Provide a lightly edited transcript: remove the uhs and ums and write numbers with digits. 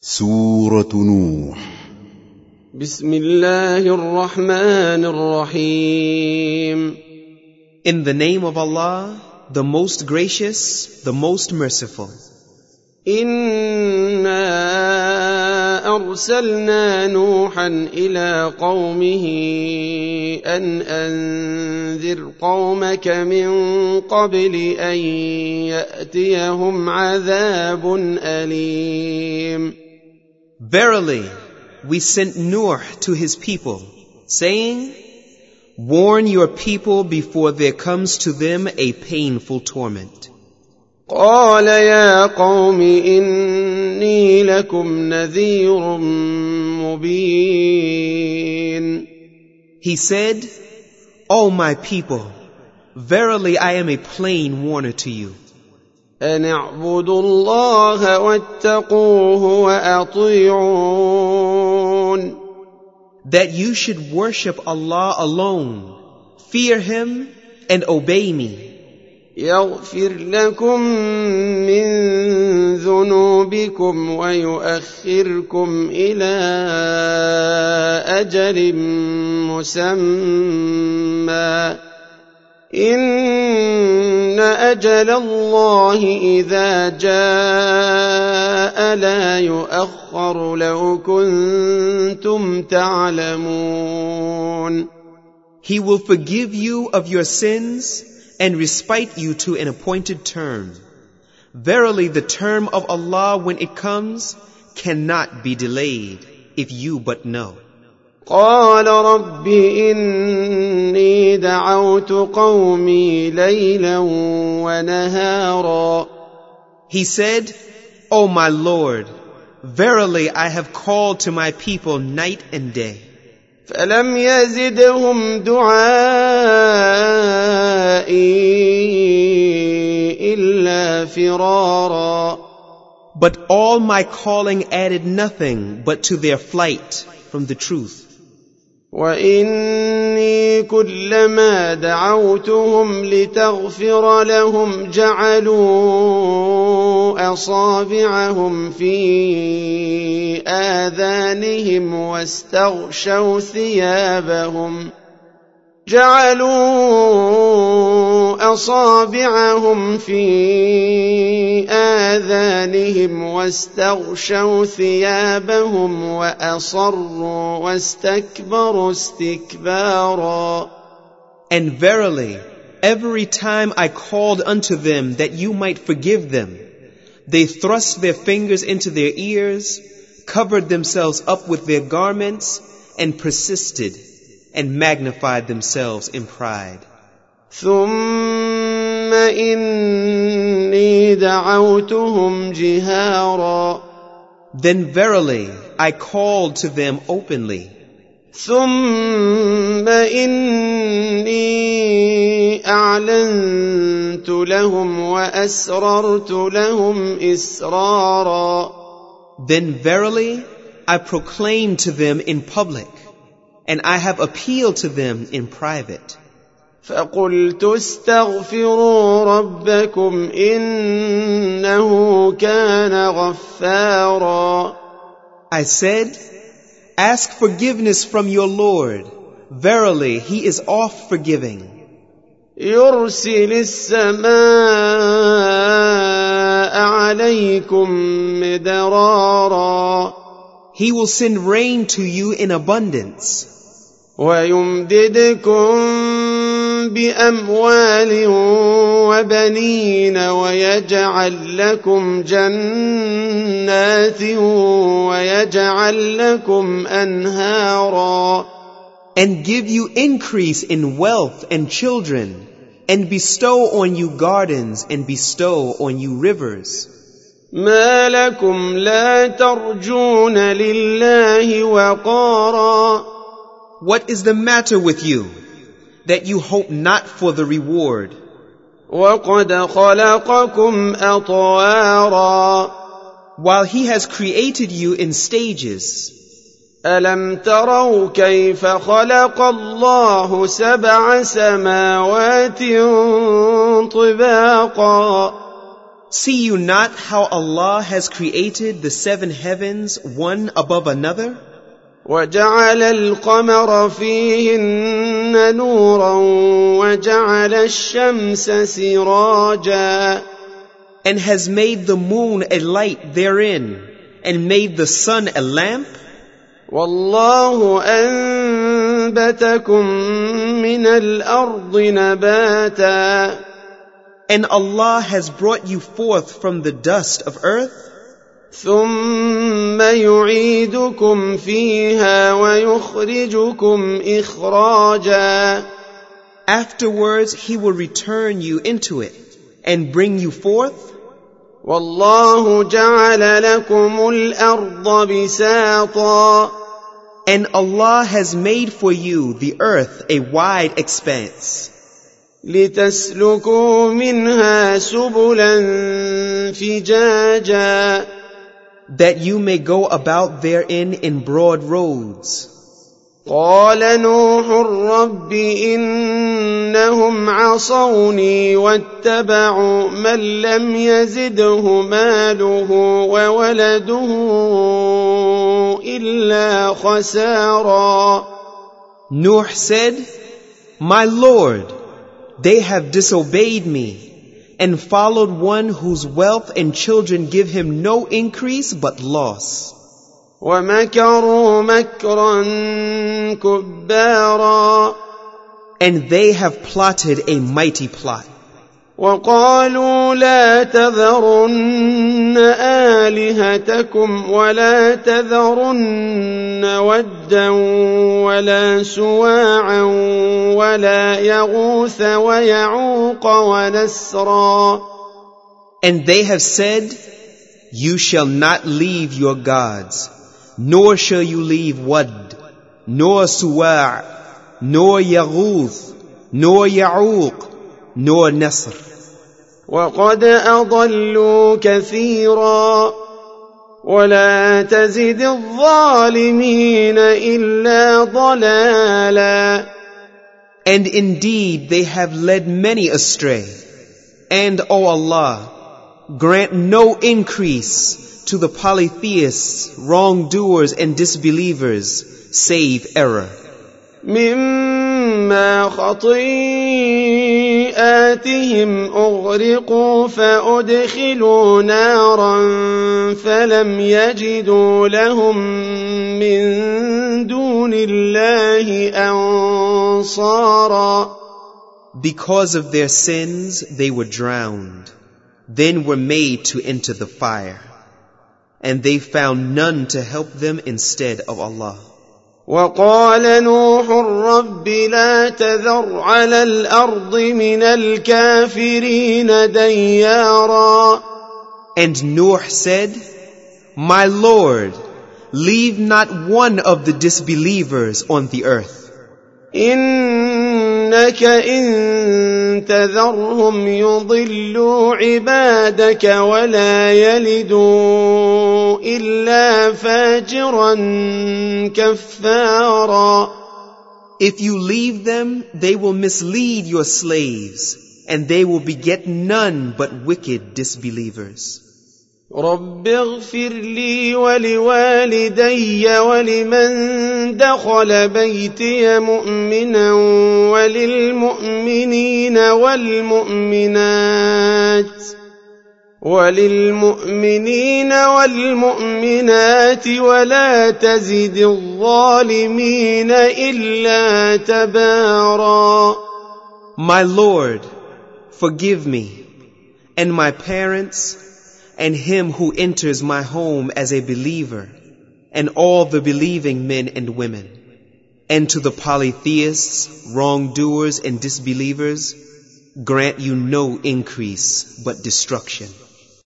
سورة نوح. بسم الله الرحمن الرحيم. In the name of Allah, the most gracious, the most merciful. إنا أرسلنا نوحا إلى قومه أن أنذر قومك من قبل أن يأتيهم عذاب أليم. Verily, we sent Nuh to his people, saying, warn your people before there comes to them a painful torment. قال يا قوم إني لكم نذير مبين. He said, O my people, verily I am a plain warner to you. أن اعبدوا الله واتقوه وأطيعون. That you should worship Allah alone, fear Him and obey me. يغفر لكم من ذنوبكم ويؤخركم إلى أجل مسمى إن أجل الله إذا جاء لا يؤخر لو كنتم تعلمون. He will forgive you of your sins and respite you to an appointed term. Verily, the term of Allah when it comes cannot be delayed, if you but know. قال رب إني دعوت قومي ليلا ونهارا. He said, O my Lord, verily I have called to my people night and day. فلم يزدهم دعائي إلا فرارا. But all my calling added nothing but to their flight from the truth. وإني كلما دعوتهم لتغفر لهم جعلوا أصابعهم في آذانهم واستغشوا ثيابهم وأصروا واستكبروا استكبارا. And verily, every time I called unto them that you might forgive them, they thrust their fingers into their ears, covered themselves up with their garments, and persisted, and magnified themselves in pride. ثم إني دعوتهم جهارا. Then verily, I called to them openly. ثم إني أعلنت لهم وأسررت لهم إسرارا. Then verily, I proclaimed to them in public, and I have appealed to them in private. فقلت استغفروا ربكم إنه كان غفارا. I said, ask forgiveness from your Lord. Verily, He is oft forgiving. يرسل السماء عليكم مدرارا. He will send rain to you in abundance. ويمددكم بأموال وبنين ويجعل لكم جنات ويجعل لكم أنهارا. And give you increase in wealth and children, and bestow on you gardens, and bestow on you rivers. ما لكم لا ترجون لله وقارا. What is the matter with you, that you hope not for the reward? وقد خلقكم أطوارا. While He has created you in stages. ألم تروا كيف خلق الله 7 سماوات طباقا. See you not how Allah has created the 7 heavens one above another? وجعل القمر فيهن نورا وجعل الشمس سراجا And has made the moon a light therein, and made the sun a lamp? والله أنبتكم من الأرض نباتا And Allah has brought you forth from the dust of earth, ثم يعيدكم فيها ويخرجكم إخراجا afterwards He will return you into it, and bring you forth. والله جعل لكم الأرض بساطا And Allah has made for you the earth a wide expanse, لتسلكوا منها سبلا فجاجا that you may go about therein in broad roads. قال نوح رب إنهم عصوني واتبعوا من لم يزده ماله وولده إلا خسارا Nuh said, My Lord, they have disobeyed me, and followed one whose wealth and children give him no increase but loss. ومكروا مكرا كبارا And they have plotted a mighty plot. وقالوا لا تذرن آلهتكم ولا تذرن ودا ولا سواعا ولا يغوث ويعوق ونسرا And they have said, You shall not leave your gods, nor shall you leave Wad, nor Suwa', nor Yaghuth, nor Ya'uq, nor Nasr. وقد أضلوا كثيرا ولا تزد الظالمين إلا ضلالا And indeed they have led many astray. And, O Allah, grant no increase to the polytheists, wrongdoers and disbelievers, save error. مما خطيئاتهم أغرقوا فأدخلوا نارا فلم يجدوا لهم من دون الله أنصارا Because of their sins they were drowned, then were made to enter the fire, and they found none to help them instead of Allah. وقال نوح رب لا تذر على الأرض من الكافرين ديارا And Nuh said, My Lord, leave not one of the disbelievers on the earth. إنك إن تذرهم يضلوا عبادك ولا يلدوا إلا فاجرا كفارا If you leave them, they will mislead your slaves, and they will beget none but wicked disbelievers. رب اغفر لي ولوالدي ولمن دخل بيتي مؤمنا وللمؤمنين والمؤمنات ولا تزد الظالمين إلا تبارا My Lord, forgive me, and my parents, and him who enters my home as a believer, and all the believing men and women. And to the polytheists, wrongdoers and disbelievers, grant you no increase but destruction.